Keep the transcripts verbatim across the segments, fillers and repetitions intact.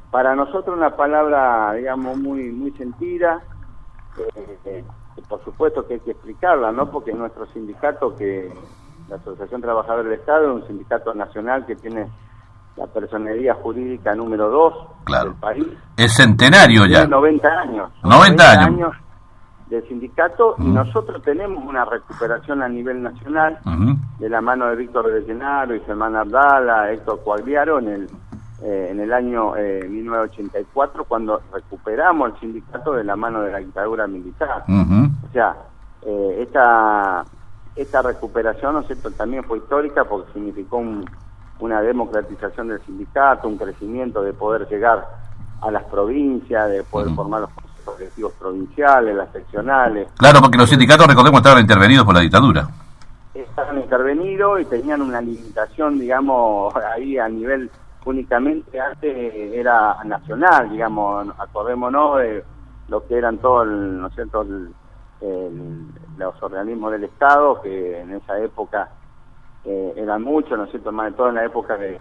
para nosotros una palabra, digamos, muy muy sentida, eh, eh, por supuesto que hay que explicarla, ¿no? Porque nuestro sindicato, que la Asociación Trabajadores del Estado, es un sindicato nacional que tiene la personería jurídica número dos claro. del país. Es centenario ya. Tiene noventa años. noventa años. Del sindicato, uh-huh. y nosotros tenemos una recuperación a nivel nacional, uh-huh. de la mano de Víctor de Llenaro y Germán Ardala, Héctor Cuagliaro, en el eh, en el año eh, mil novecientos ochenta y cuatro, cuando recuperamos el sindicato de la mano de la dictadura militar. Uh-huh. O sea, eh, esta esta recuperación, ¿no es cierto?, también fue histórica porque significó un, una democratización del sindicato, un crecimiento de poder llegar a las provincias, de poder uh-huh. formar los colectivos provinciales, las seccionales. Claro, porque los sindicatos, recordemos, estaban intervenidos por la dictadura. Estaban intervenidos y tenían una limitación, digamos, ahí a nivel únicamente, antes era nacional, digamos, acordémonos de lo que eran todos, ¿no es cierto?, el, el, los organismos del Estado, que en esa época eh, eran muchos, ¿no es cierto?, más de todo en la época de,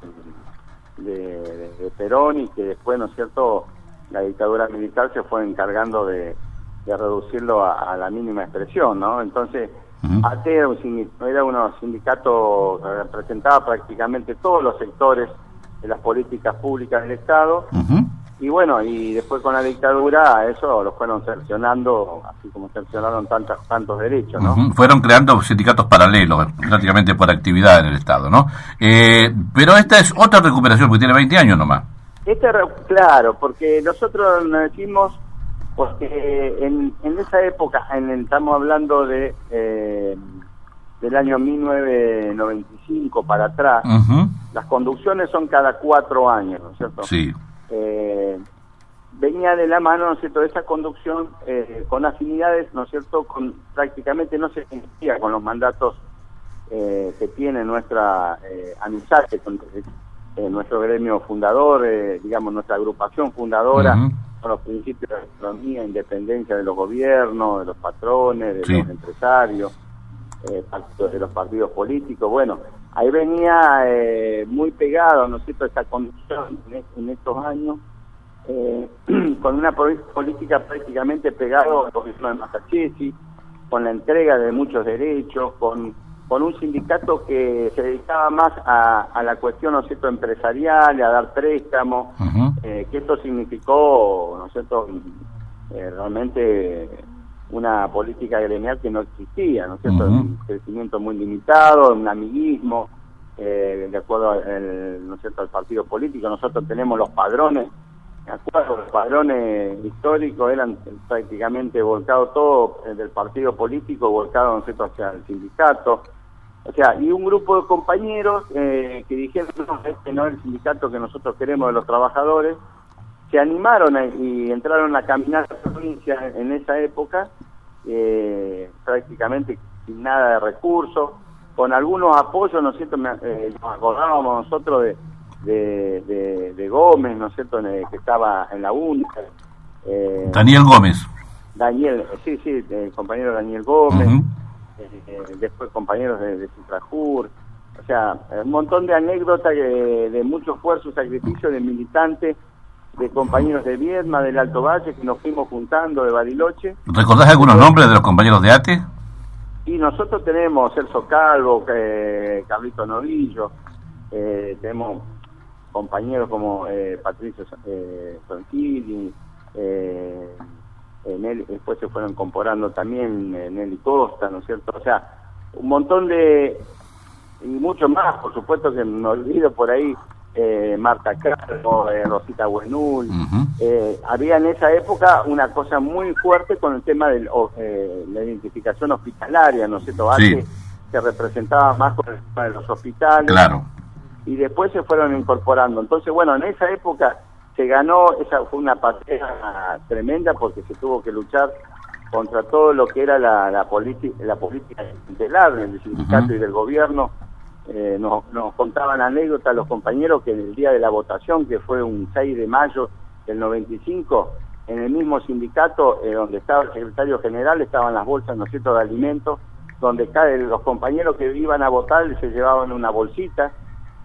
de, de, de Perón, y que después, ¿no es cierto?, la dictadura militar se fue encargando de, de reducirlo a, a la mínima expresión, ¿no? Entonces, uh-huh. A T era un, era un sindicato que representaba prácticamente todos los sectores de las políticas públicas del Estado, uh-huh. y bueno, y después con la dictadura eso lo fueron cercionando, así como cercionaron tantos, tantos derechos, ¿no? Uh-huh. Fueron creando sindicatos paralelos, prácticamente por actividad en el Estado, ¿no? Eh, pero esta es otra recuperación, porque tiene veinte años nomás. Este, claro, porque nosotros nos decimos, porque en, en esa época, en el, estamos hablando de eh, del año mil novecientos noventa y cinco para atrás, uh-huh. las conducciones son cada cuatro años, ¿no es cierto? Sí. Eh, venía de la mano, ¿no es cierto?, de esa conducción eh, con afinidades, ¿no es cierto?, con prácticamente no se cumplía con los mandatos eh, que tiene nuestra eh, amistad, con eh, nuestro gremio fundador, eh, digamos, nuestra agrupación fundadora, uh-huh. con los principios de autonomía, independencia de los gobiernos, de los patrones, de sí. los empresarios, eh, de los partidos políticos. Bueno, ahí venía eh, muy pegado, ¿no es cierto?, esta condición en, en estos años, eh, con una política prácticamente pegado al gobierno de Massachusetts, con la entrega de muchos derechos, con, con un sindicato que se dedicaba más a, a la cuestión, ¿no es cierto?, empresarial, a dar préstamos, uh-huh. eh, que esto significó, ¿no es cierto?, eh, realmente una política gremial que no existía, ¿no es cierto?, uh-huh. un crecimiento muy limitado, un amiguismo, eh, de acuerdo al, ¿no es cierto?, al partido político. Nosotros tenemos los padrones, de acuerdo, los padrones históricos eran prácticamente volcados todo del partido político, volcados, ¿no es cierto?, hacia el sindicato. O sea, y un grupo de compañeros eh, que dijeron, no, este no es el sindicato que nosotros queremos de los trabajadores, se animaron a, y entraron a caminar a la provincia en esa época, eh, prácticamente sin nada de recursos, con algunos apoyos, ¿no es cierto?, eh, nos acordábamos nosotros de, de, de, de Gómez, ¿no es cierto?, en el, que estaba en la U N A. Eh, Daniel Gómez. Daniel, sí, sí, el compañero Daniel Gómez, uh-huh. eh, después compañeros de, de Citrajur, o sea, un montón de anécdotas de, de mucho esfuerzo y sacrificio de militantes, de compañeros de Viedma, del Alto Valle, que nos fuimos juntando, de Bariloche. ¿Recordás algunos eh, nombres de los compañeros de A T E? Y nosotros tenemos Celso Calvo, eh, Carlito Novillo, eh, tenemos compañeros como eh, Patricio eh, Franchini, eh, eh, Nelly, después se fueron incorporando también eh, Nelly Costa, ¿no es cierto? O sea, un montón de, y mucho más, por supuesto que me olvido por ahí, eh, Marta Cargo, eh, Rosita Buenul, uh-huh. eh, había en esa época una cosa muy fuerte con el tema de eh, la identificación hospitalaria, ¿no es cierto? Sí. Antes se representaba más con el tema de los hospitales, claro. y después se fueron incorporando. Entonces, bueno, en esa época se ganó, esa fue una batalla tremenda porque se tuvo que luchar contra todo lo que era la, la, la política integral del sindicato uh-huh. y del gobierno. Eh, nos, nos contaban anécdotas los compañeros que en el día de la votación, que fue un seis de mayo del noventa y cinco, en el mismo sindicato eh, donde estaba el secretario general estaban las bolsas, ¿no es cierto?, de alimentos, donde cada, los compañeros que iban a votar se llevaban una bolsita,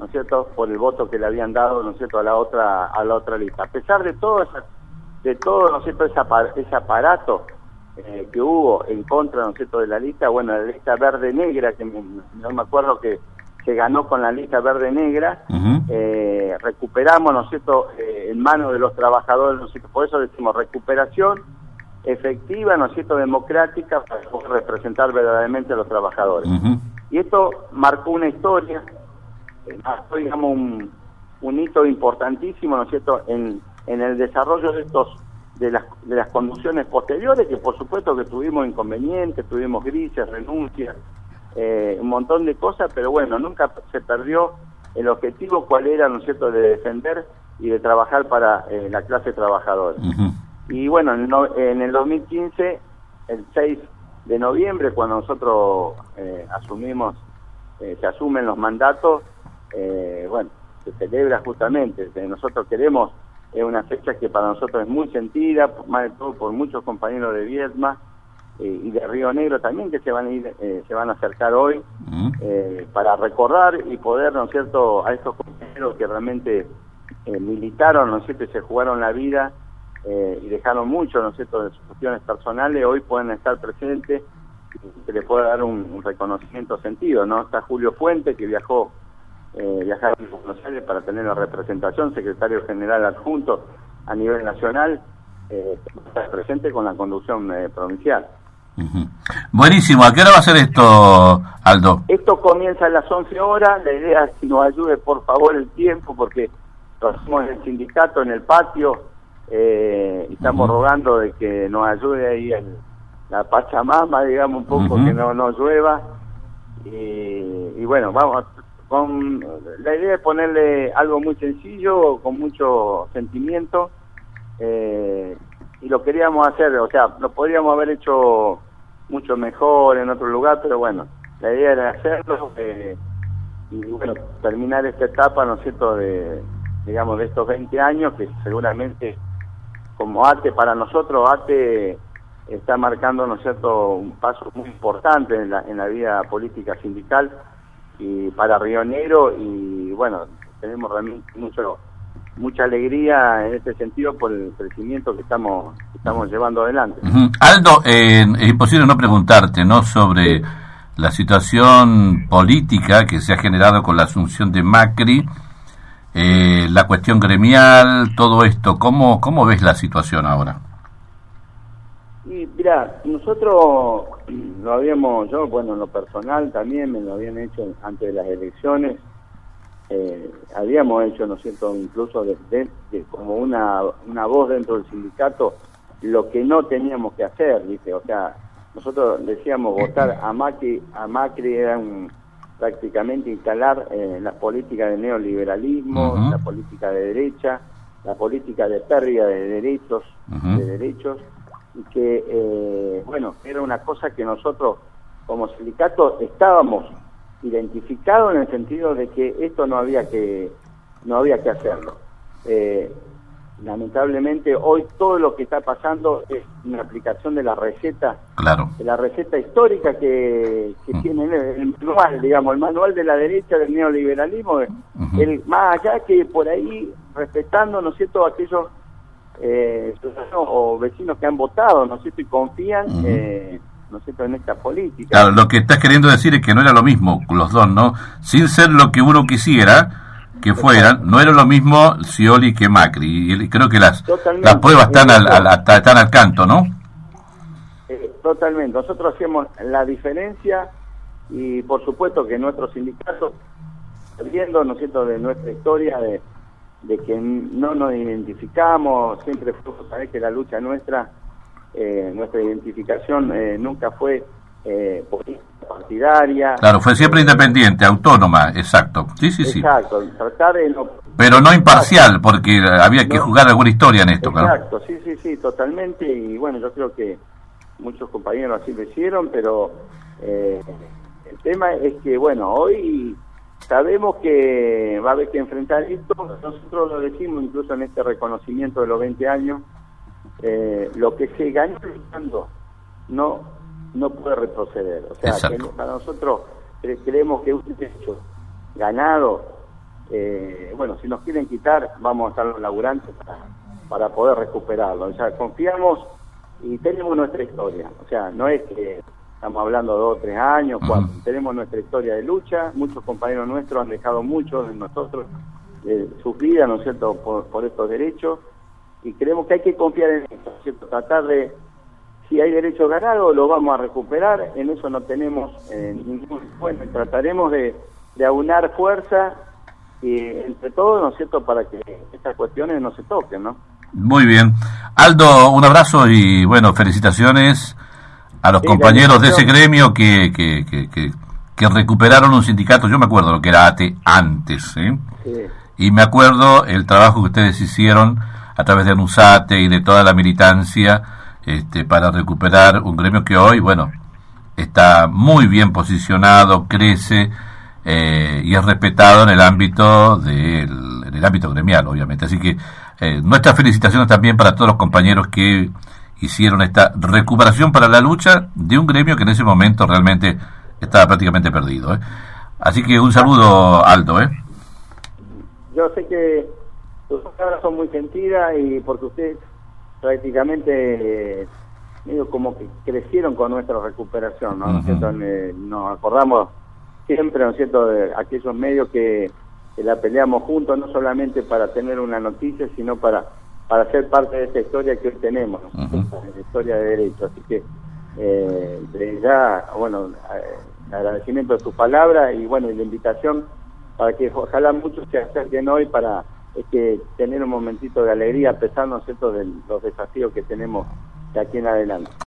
¿no es cierto?, por el voto que le habían dado, ¿no es cierto?, a la otra a la otra lista. A pesar de todo esa, de todo, ¿no es cierto?, ese, apar, ese aparato eh, que hubo en contra, ¿no es cierto?, de la lista, bueno, la lista verde-negra, que me, no me acuerdo que se ganó con la lista verde-negra, uh-huh. eh, recuperamos, ¿no es cierto?, eh, en manos de los trabajadores, ¿no es cierto?, por eso decimos recuperación efectiva, ¿no es cierto?, democrática, para poder representar verdaderamente a los trabajadores. Uh-huh. Y esto marcó una historia, marcó, digamos, un, un hito importantísimo, ¿no es cierto?, en, en el desarrollo de estos de las, de las conducciones posteriores, que por supuesto que tuvimos inconvenientes, tuvimos grises, renuncias, eh, un montón de cosas, pero bueno, nunca se perdió el objetivo, cuál era, ¿no es cierto?, de defender y de trabajar para eh, la clase trabajadora. Uh-huh. Y bueno, en, no, en el dos mil quince, el seis de noviembre, cuando nosotros eh, asumimos, eh, se asumen los mandatos, eh, bueno, se celebra justamente. Nosotros queremos, es eh, una fecha que para nosotros es muy sentida, más de todo por muchos compañeros de Viedma eh, y de Río Negro también, que se van a ir, eh, se van a acercar hoy, uh-huh. eh, para recordar y poder, ¿no es cierto?, a estos compañeros que realmente eh, militaron, ¿no es cierto?, y se jugaron la vida, Eh, y dejaron mucho, ¿no es cierto?, de sus cuestiones personales, hoy pueden estar presentes y se les puede dar un, un reconocimiento sentido, ¿no? Está Julio Fuente, que viajó, eh, viajaron a Buenos Aires para tener la representación, secretario general adjunto a nivel nacional, eh, está presente con la conducción eh, provincial. Uh-huh. Buenísimo, ¿a qué hora va a ser esto, Aldo? Esto comienza a las once horas, la idea es que nos ayude por favor el tiempo, porque lo hacemos en el sindicato, en el patio, Eh, y estamos uh-huh. rogando de que nos ayude ahí el, la Pachamama, digamos, un poco, uh-huh. que no, no llueva, y, y bueno, vamos, con la idea es ponerle algo muy sencillo, con mucho sentimiento, eh, y lo queríamos hacer, o sea, lo podríamos haber hecho mucho mejor en otro lugar, pero bueno, la idea era hacerlo, eh, y bueno, terminar esta etapa, ¿no es cierto?, de, digamos, de estos veinte años, que seguramente como ATE, para nosotros ATE está marcando, ¿no es cierto?, un paso muy importante en la, en la vida política sindical y para Río Negro, y bueno, tenemos realmente mucho, mucha alegría en este sentido por el crecimiento que estamos, que estamos llevando adelante. Uh-huh. Aldo, eh, es imposible no preguntarte, ¿no?, sobre sí. la situación política que se ha generado con la asunción de Macri, Eh, la cuestión gremial, todo esto, ¿cómo cómo ves la situación ahora? Y mira, nosotros lo habíamos, yo, bueno, en lo personal también me lo habían hecho antes de las elecciones, eh, habíamos hecho, ¿no es cierto?, incluso de, de, de, como una una voz dentro del sindicato, lo que no teníamos que hacer, ¿viste? O sea, nosotros decíamos votar a Macri, a Macri era un prácticamente instalar eh, la política de neoliberalismo, uh-huh. la política de derecha, la política de pérdida de derechos, uh-huh. de derechos, y que, eh, bueno, era una cosa que nosotros como sindicato estábamos identificados en el sentido de que esto no había que, no había que hacerlo. Eh, lamentablemente hoy todo lo que está pasando es una aplicación de la receta, claro. de la receta histórica que, que mm. tiene el, el manual, digamos, el manual de la derecha del neoliberalismo, uh-huh. el más allá que por ahí respetando, ¿no es cierto?, aquellos eh, o vecinos que han votado, ¿no es cierto?, y confían, uh-huh. eh, ¿no es cierto?, en esta política. Claro, lo que estás queriendo decir es que no era lo mismo los dos, ¿no? Sin ser lo que uno quisiera que fueran, no era lo mismo Scioli que Macri, y creo que las las pruebas están al, al, están al canto, ¿no? Eh, totalmente, nosotros hacemos la diferencia y por supuesto que nuestros sindicatos, viendo, ¿no es cierto?, de nuestra historia, de, de que no nos identificamos, siempre fue, sabés que la lucha nuestra, eh, nuestra identificación eh, nunca fue eh, política partidaria. Claro, fue siempre eh, independiente, autónoma, exacto. Sí, sí, sí. Exacto, tratar de no... Pero no imparcial, porque había que no, jugar alguna historia en esto, exacto, claro. sí, sí, sí, totalmente, y bueno, yo creo que muchos compañeros así lo hicieron, pero eh, el tema es que, bueno, hoy sabemos que va a haber que enfrentar esto, nosotros lo decimos incluso en este reconocimiento de los veinte años, eh, lo que se ganó luchando no no puede retroceder, o sea, que para nosotros creemos que un hecho ganado eh, bueno, si nos quieren quitar, vamos a estar los laburantes para, para poder recuperarlo. O sea, confiamos y tenemos nuestra historia. O sea, no es que estamos hablando de dos o tres años, cuatro. Uh-huh. Tenemos nuestra historia de lucha. Muchos compañeros nuestros han dejado mucho de nosotros, de sus vidas, ¿no es cierto?, por, por estos derechos. Y creemos que hay que confiar en esto, ¿no es cierto?, tratar de, si hay derecho ganado, lo vamos a recuperar. En eso no tenemos eh, ningún... Bueno, trataremos de, de aunar fuerza y entre todos, ¿no es cierto?, para que estas cuestiones no se toquen, ¿no? Muy bien. Aldo, un abrazo y, bueno, felicitaciones a los sí, compañeros de ese gremio que, que, que, que, que recuperaron un sindicato. Yo me acuerdo lo que era A T E antes, ¿eh? Sí. Y me acuerdo el trabajo que ustedes hicieron a través de ANUSATE y de toda la militancia este, para recuperar un gremio que hoy, bueno, está muy bien posicionado, crece eh, y es respetado en el ámbito del, en el ámbito gremial, obviamente. Así que eh, nuestras felicitaciones también para todos los compañeros que hicieron esta recuperación para la lucha de un gremio que en ese momento realmente estaba prácticamente perdido, ¿eh? Así que un saludo, Aldo, ¿eh? Yo sé que sus palabras son muy sentidas y porque ustedes prácticamente eh, medio como que crecieron con nuestra recuperación, ¿no? Uh-huh. ¿No es cierto? Eh, nos acordamos siempre, ¿no es cierto?, de aquellos medios que, que la peleamos juntos, no solamente para tener una noticia, sino para para ser parte de esta historia que hoy tenemos, ¿no? Uh-huh. La historia de derecho. Así que eh, de ya, bueno, eh, agradecimiento de tus palabras y bueno, y la invitación para que ojalá muchos se acerquen hoy para es que tener un momentito de alegría a pesar, ¿no es cierto?, de los desafíos que tenemos de aquí en adelante.